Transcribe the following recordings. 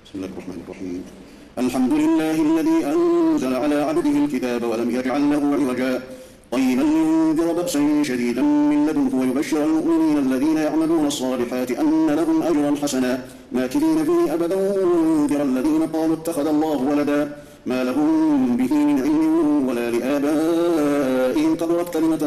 بسم الله الرحمن الرحيم. الحمد لله الذي أنزل على عبده الكتاب ولم يجعل له عوجا قيما لينذر بأسا شديدا من لدنه ويبشر المؤمنين الذين يعملون الصالحات أن لهم أجرا حسنا ماكثين فيه أبدا وينذر الذين قالوا اتخذ الله ولدا ما لهم به من علم ولا لآبائهم كبرت كلمة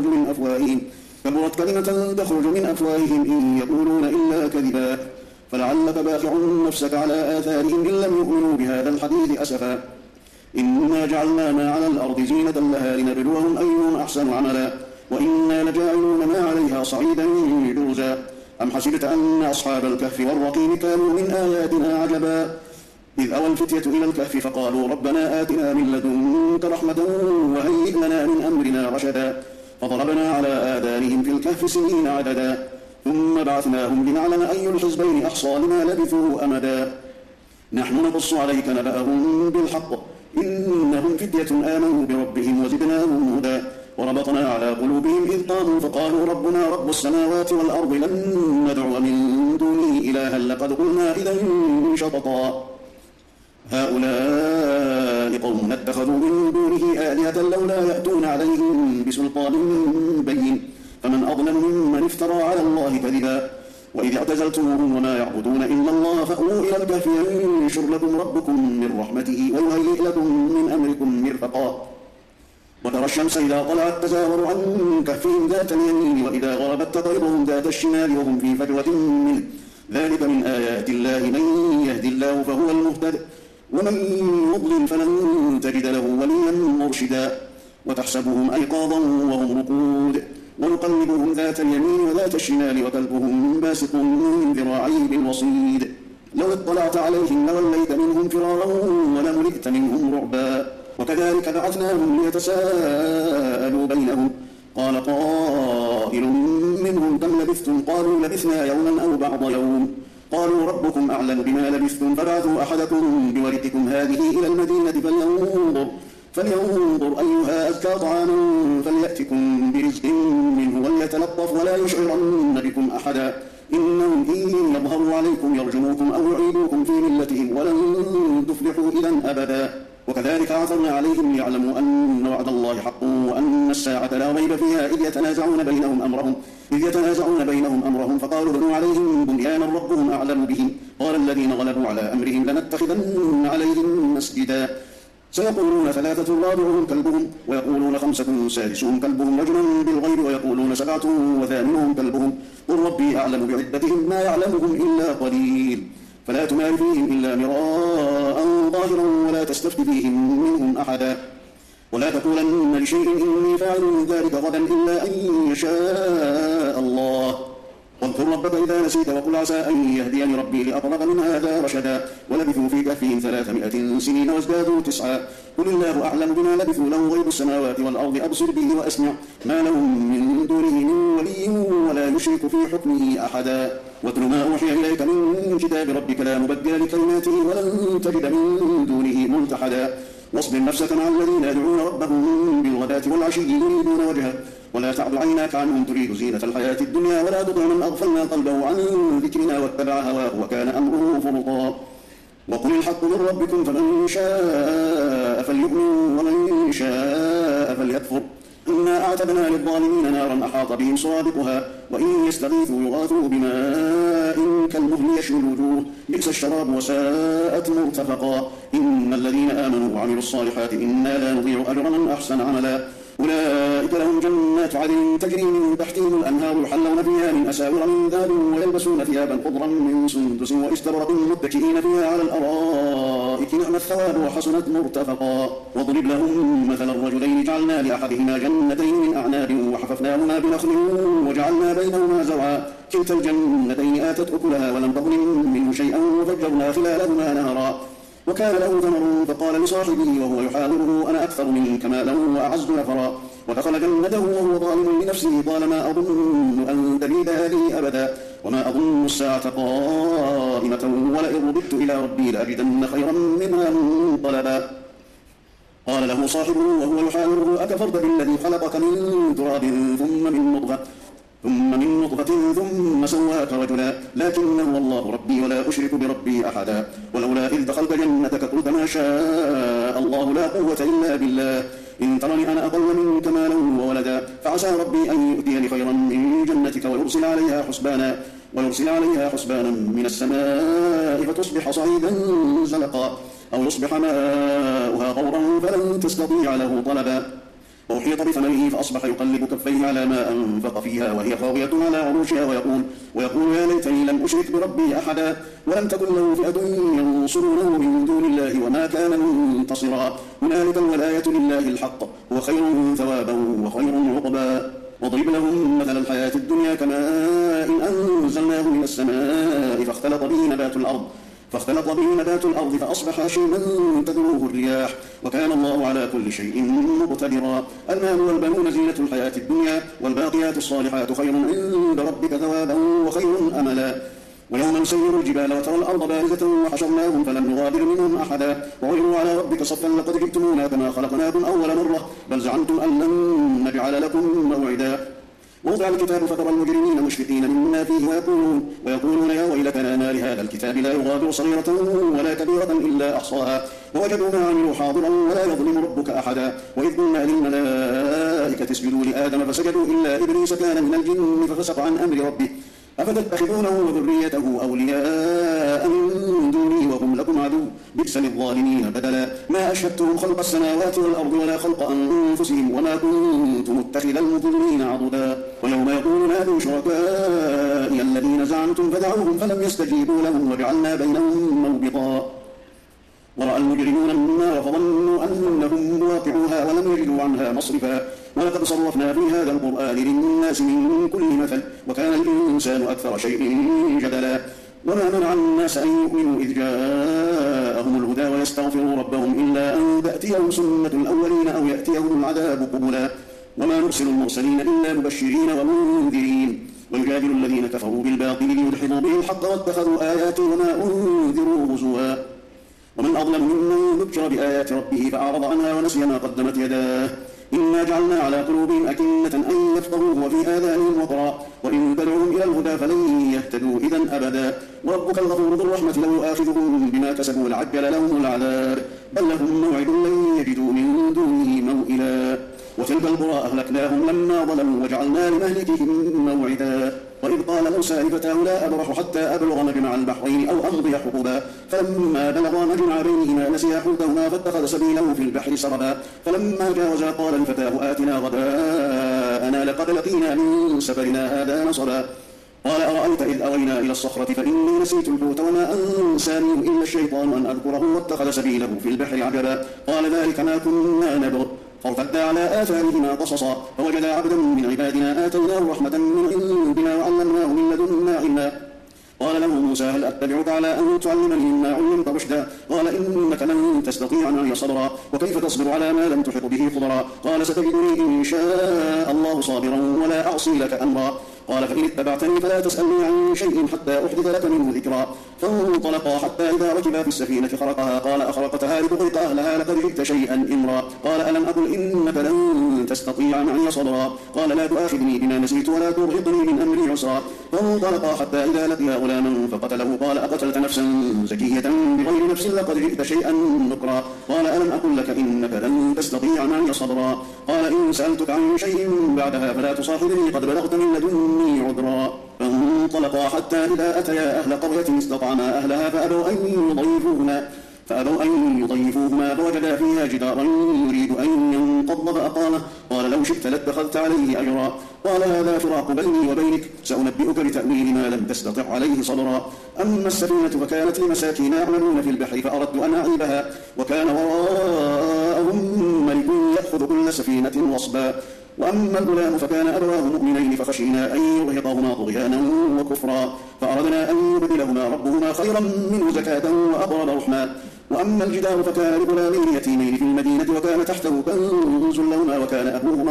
تخرج من أفواههم إن يقولون إلا كذبا فلعلك باخع نفسك على آثارهم إن لم يؤمنوا بهذا الحديث أسفا إنا جعلنا ما على الأرض زينة لها لنبلوهم أيهم أحسن عملا وإنا لجاعلون ما عليها صعيدا جرزا أم حسبت أن أصحاب الكهف والرقيم كانوا من آياتنا عجبا إذ أوى الفتية إلى الكهف فقالوا ربنا آتنا من لدنك رحمة وهيئ لنا من أمرنا رشدا فضربنا على آذانهم في الكهف سنين عددا ثم بعثناهم لنعلم أي الحزبين أحصى لما لبثوا أمدا نحن نقص عليك نبأهم بالحق إنهم فتية آمنوا بربهم وزدناهم هدى وربطنا على قلوبهم إذ قاموا فقالوا ربنا رب السماوات والأرض لن ندعو من دونه إلها لقد قلنا إذا شططا هؤلاء قوم اتخذوا من دونه آلهة لولا يأتون عليهم بسلطان بين فمن أظلم ممن افترى على الله كذبا وإذ اعتزلتموهم وما يعبدون إلا الله فأووا إلى الكهف ينشر لكم ربكم من رحمته ويهيئ لكم من أمركم مرفقا وترى الشمس إذا طلعت تزاور عن كهفهم ذات اليمين وإذا غربت تقرضهم ذات الشمال وهم في فجوة منه ذلك من آيات الله من يهد الله فهو المهتد ومن يضلل فلن تجد له وليا مرشدا وتحسبهم أيقاظا وهم رقود ونقلبهم ذات اليمين وذات الشمال وكلبهم باسط ذراعيه بالوصيد لو اطلعت عليهم لوليت منهم فرارا ولملئت منهم رعبا وكذلك بعثناهم ليتساءلوا بينهم قال قائل منهم كم لبثتم قالوا لبثنا يوما أو بعض يوم قالوا ربكم أعلم بما لبثتم فبعثوا أحدكم بورقكم هذه إلى المدينة فلينظر أيها أزكى طعاما فليأتكم برزق منه وليتلطف ولا يشعرن بكم أحدا إنهم إن يظهروا عليكم يرجموكم أو يعيدوكم في ملتهم ولن تفلحوا إذا أبدا وكذلك عثرنا عليهم ليعلموا أن وعد الله حق وأن الساعة لا ريب فيها إذ يتنازعون بينهم أمرهم فقالوا ابنوا عليهم بنيانا ربهم أعلم بهم قال الذين غلبوا على أمرهم لنتخذن عليهم مسجدا سيقولون 3 رابعهم كلبهم ويقولون 5 سادسهم كلبهم رجلا بالغيب ويقولون 7 وثامنهم كلبهم قل ربي أعلم بعدتهم ما يعلمهم إلا قليل فلا تمار فيهم إلا مراء ظاهرا ولا تستفت فيهم منهم أحدا ولا تقولن لشيء إني فاعل ذلك غدا إلا أن يشاء الله واذكر ربك إذا نسيت وقل عسى أن يهديني ربي لأقرب من هذا رشدا ولبثوا في كهفهم 300 سنين وازدادوا 9 قل الله أعلم بما لبثوا له غيب السماوات والأرض أبصر به وأسمع ما لهم من دونه من ولي ولا يشرك في حكمه أحدا واتل ما أوحي إليك من كتاب ربك لا مبدل لكلماته ولن تجد من دونه ملتحدا واصبر نفسك مع الذين يدعون ربهم بالغداة والعشي يريدون وجهه ولا تعد عيناك عنهم تريد زينة الحياة الدنيا ولا تطع من أغفلنا قلبه عن ذكرنا واتبع هواه وكان أمره فرطا وقل الحق من ربكم فمن شاء فليؤمن ومن شاء فليكفر إنا أعتدنا للظالمين نارا أحاط بهم سرادقها وإن يستغيثوا يغاثوا بماء كالمهل يشوي الوجوه بئس الشراب وساءت مرتفقا إن الذين آمنوا وعملوا الصالحات إنا لا نضيع أجر من أحسن عملا أولئك لهم جنات عدن تجري من تحتهم الأنهار يحلون فيها من أساور من ذهب ويلبسون ثيابا خضرا من سندس واستبرق متكئين فيها على الأرائك نعم الثواب وحسنت مرتفقا واضرب لهم مثل الرجلين جعلنا لأحدهما جنتين من أعناب وحففناهما بنخل وجعلنا بينهما زرعا كلتا الجنتين آتت أكلها ولم تظلم منه شيئا وفجرنا خلالهما نهرا وكان له ثمر فقال لصاحبه وهو يحاوره أنا أكثر منك مالا وأعز نفرا ودخل جنته وهو ظالم لنفسه قال ما أظن أن تبيد هذه أبدا وما أظن الساعة قائمة ولئن رددت إلى ربي لأجدن خيرا منها منقلبا قال له صاحبه وهو يحاوره أكفرت بالذي خلقك من تراب ثم من نطفة ثم من نطفة ثم سواك رجلا لكن هو الله ربي ولا أشرك بربي أحدا ولولا إذ دخلت جنتك قلت ما شاء الله لا قوة إلا بالله إن ترني أنا أقل منك مالا وولدا فعسى ربي أن يؤتيني خيرا من جنتك ويرسل عليها حسبانا من السماء فتصبح صعيدا زلقا أو يصبح ماؤها غورا فلن تستطيع له طلبا وأحيط بثمره فأصبح يقلب كفيه على ما أنفق فيها وهي خاوية على عروشها ويقول يا ليتني لم أشرك بربي أحدا ولم تكن له فئة ينصرونه من دون الله وما كان منتصرا هنالك الولاية لله الحق هو خير ثوابا وخير عقبا واضرب لهم مثل الحياة الدنيا كماء أنزلناه من السماء فاختلط به نبات الأرض فأصبح هشيما تذروه الرياح وكان الله على كل شيء مقتدرا المال والبنون زينة الحياة الدنيا والباقيات الصالحات خير عند ربك ثوابا وخير أملا ويوم نسير الجبال وترى الأرض بارزة وحشرناهم فلم نغادر منهم أحدا وعرضوا على ربك صفا لقد جئتمونا كما خلقناكم أول مرة بل زعمتم أن لن نجعل لكم موعدا ووضع الكتاب فترى المجرمين مشفقين مما فيه ويقولون يا ويلتنا ما لهذا الكتاب لا يغادر صغيرة ولا كبيرة إلا أحصاها ووجدوا ما عملوا حاضرا ولا يظلم ربك أحدا وإذ قلنا للملائكة اسجدوا لآدم فسجدوا إلا إبليس كان من الجن ففسق عن أمر ربه أفتتخذونه وذريته أولياء من دوني وهم لكم عدو بئس للظالمين بدلا ما أشهدتهم خلق السماوات والأرض ولا خلق أنفسهم وما كنت متخذ المضلين عضدا ويوم يقول نادوا شركائي الذين زعمتم فدعوهم فلم يستجيبوا لهم وجعلنا بينهم موبقا ورأى المجرمون النار فظنوا أنهم مواقعوها ولم يجدوا عنها مصرفا ولقد صرفنا في هذا القرآن للناس من كل مثل وكان الإنسان أكثر شيء جدلا وما منع الناس أن يؤمنوا إذ جاءهم الهدى ويستغفروا ربهم إلا أن تأتيهم سنة الأولين أو يأتيهم العذاب قبلا وما نرسل المرسلين إلا مبشرين ومنذرين ويجادل الذين كفروا بالباطل ليدحضوا به الحق واتخذوا آياتي وما أنذروا هزوا ومن أظلم ممن ذكر بآيات ربه فأعرض عنها ونسي ما قدمت يداه إنا جعلنا على قلوبهم أكنة أن يفقهوه وفي آذانهم وقرا وإن تدعوهم إلى الهدى فلن يهتدوا إذا أبدا وربك الغفور ذو الرحمة لو يؤاخذهم بما كسبوا لعجل لهم العذاب بل لهم موعد لن يجدوا من دونه موئلا وتلك القرى أهلكناهم لما ظلموا وجعلنا لمهلكهم موعدا وإذ قال موسى لفتاه لا أبرح حتى أبلغ مجمع البحرين أو أمضي حقبا فلما بلغا مجمع بينهما نسيا حوتهما فاتخذ سبيله في البحر سربا فلما جاوزا قال لفتاه آتنا غداءنا لقد لقينا من سفرنا هذا نصبا قال أرأيت إذ أوينا إلى الصخرة فإني نسيت الحوت وما أنسانيه إلا الشيطان أن أذكره واتخذ سبيله في البحر عجبا قال ذلك ما كنا نبغ فارتدا على آثارهما قصصا فوجدا عبدا من عبادنا آتيناه رحمة من عندنا وعلمناه من لدنا علما قال له موسى هل أتبعك على أن تعلمني مما علمت رشدا قال إنك لن تستطيع معي صبرا وكيف تصبر على ما لم تحط به خبرا قال ستجدني إن شاء الله صابرا ولا أعصي لك أمرا قال فإن اتبعتني فلا تسألني عن شيء حتى أحدث لك منه ذكرا فانطلقا حتى إذا ركبا في السفينة خرقها قال أخرقتها لتغرق أهلها لقد جئت شيئا إمرا قال ألم أقل إنك لن تستطيع معي صبرا قال لا تؤاخذني بما نسيت ولا ترهقني من أمري عسرا فانطلقا حتى إذا لقيا غلاما فقتله قال أقتلت نفسا زكية بغير نفس لقد جئت شيئا نكرا قال ألم أقل لك إنك لن تستطيع معي صبرا قال إن سألتك عن شيء بعدها فلا تصاحبني قد بلغت من لدني عذرا فانطلقا حتى إذا أتيا أهل قرية استطعما أهلها فأبوا أن يضيفوهما فوجدا فيها جدارا يريد أن ينقض فأقامه قال لو شئت لاتخذت عليه أجرا قال هذا فراق بيني وبينك سأنبئك بتأويل ما لم تستطع عليه صبرا أما السفينة فكانت لمساكين يعملون في البحر فأردت أن أعيبها وكان وراءهم ملك يأخذ كل سفينة غصبا وأما الغلام فكان أبواه مؤمنين فخشينا أن يرهقهما طغيانا وكفرا فأردنا أن يبدلهما ربهما خيرا منه زكاة وأقرب رحما وأما الجدار فكان لغلامين يتيمين في المدينة وكان تحته كنز لهما وكان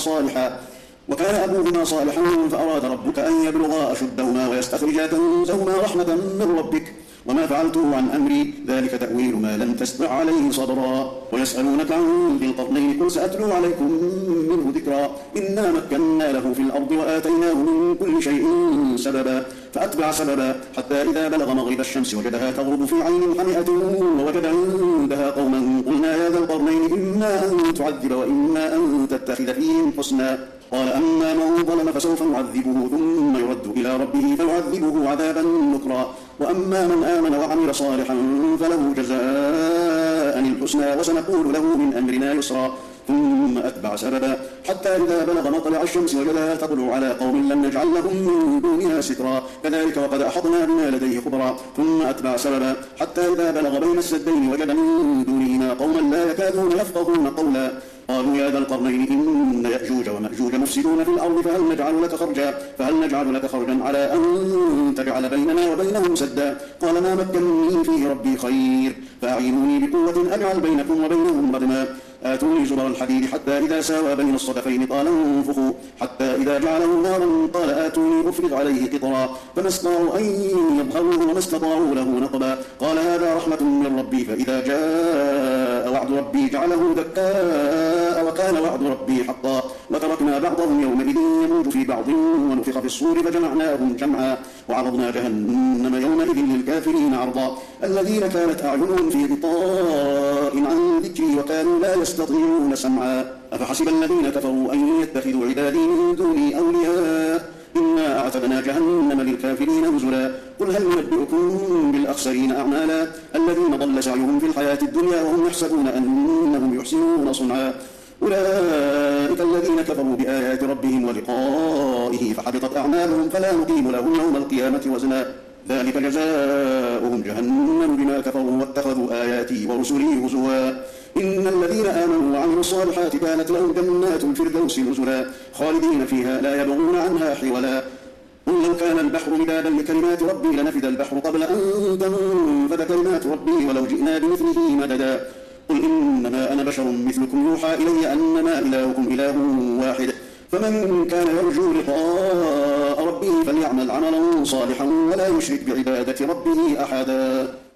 أبوهما صالحا فأراد ربك أن يبلغا أشدهما ويستخرجا كنزهما رحمة من ربك وما فعلته عن أمري ذلك تأويل ما لم تستطع عليه صبرا ويسألونك عن ذي القرنين قل سأتلو عليكم منه ذكرا إنا مكنا له في الأرض وآتيناه من كل شيء سببا فأتبع سببا حتى إذا بلغ مغرب الشمس وجدها تغرب في عين حمئة ووجد عندها قوما قلنا يا ذا القرنين إما أن تعذب وإما أن تتخذ فيهم حسنا قال أما من ظلم فسوف نعذبه ثم يرد إلى ربه فيعذبه عذابا نكرا وأما من آمن وعمل صالحا فله جزاء الحسنى وسنقول له من أمرنا يسرا ثم أتبع سببا حتى إذا بلغ مطلع الشمس وجدها تطلع على قوم لم نجعل لهم من دونها سترا كذلك وقد أحطنا بما لديه خبرا ثم أتبع سببا حتى إذا بلغ بين السدين وجد من دونهما قوما لا يكادون يفقهون قولا قالوا يا ذا القرنين إن يأجوج ومأجوج مفسدون في الأرض فهل نجعل لك خرجا على أن تجعل بيننا وبينهم سدا قال ما مكنني فيه ربي خير فأعينوني بقوة أجعل بينكم وبينهم ردما آتوني زبر الحديد حتى إذا ساوى بين الصدفين قال انفخوا حتى إذا جعله نارا قال آتوني أفرغ عليه قطرا فما استطاعوا أن يظهروه وما استطاعوا له نقبا قال هذا رحمة من ربي فإذا جاء وعد ربي جعله دكاء وكان وعد ربي حقا وتركنا بعضهم يومئذ يموج في بعض ونفخ في الصور فجمعناهم جمعا وعرضنا جهنم يومئذ للكافرين عرضا الذين كانت أعينهم في غطاء عن ذكري وكانوا لا يستطيعون سمعا أفحسب الذين كفروا أن يتخذوا عبادي من دوني أولياء إنا أعتدنا جهنم للكافرين نزلا قل هل ننبئكم بالأخسرين أعمالا الذين ضل سعيهم في الحياة الدنيا وهم يحسبون أنهم يحسنون صنعا أولئك الذين كفروا بآيات ربهم ولقائه فحبطت أعمالهم فلا نقيم لهم يوم القيامة وزنا ذلك جزاؤهم جهنم بما كفروا واتخذوا آياتي ورسلي هزوا إن الذين آمنوا وعملوا الصالحات كانت لهم جنات الفردوس نزلا خالدين فيها لا يبغون عنها حولا قل لو كان البحر مدادا لكلمات ربي لنفد البحر قبل أن تنفد كلمات ربي ولو جئنا بمثله مددا قل إنما أنا بشر مثلكم يوحى إلي أنما إلهكم إله واحد فمن كان يرجو لقاء ربه فليعمل عملا صالحا ولا يشرك بعبادة ربه أحدا.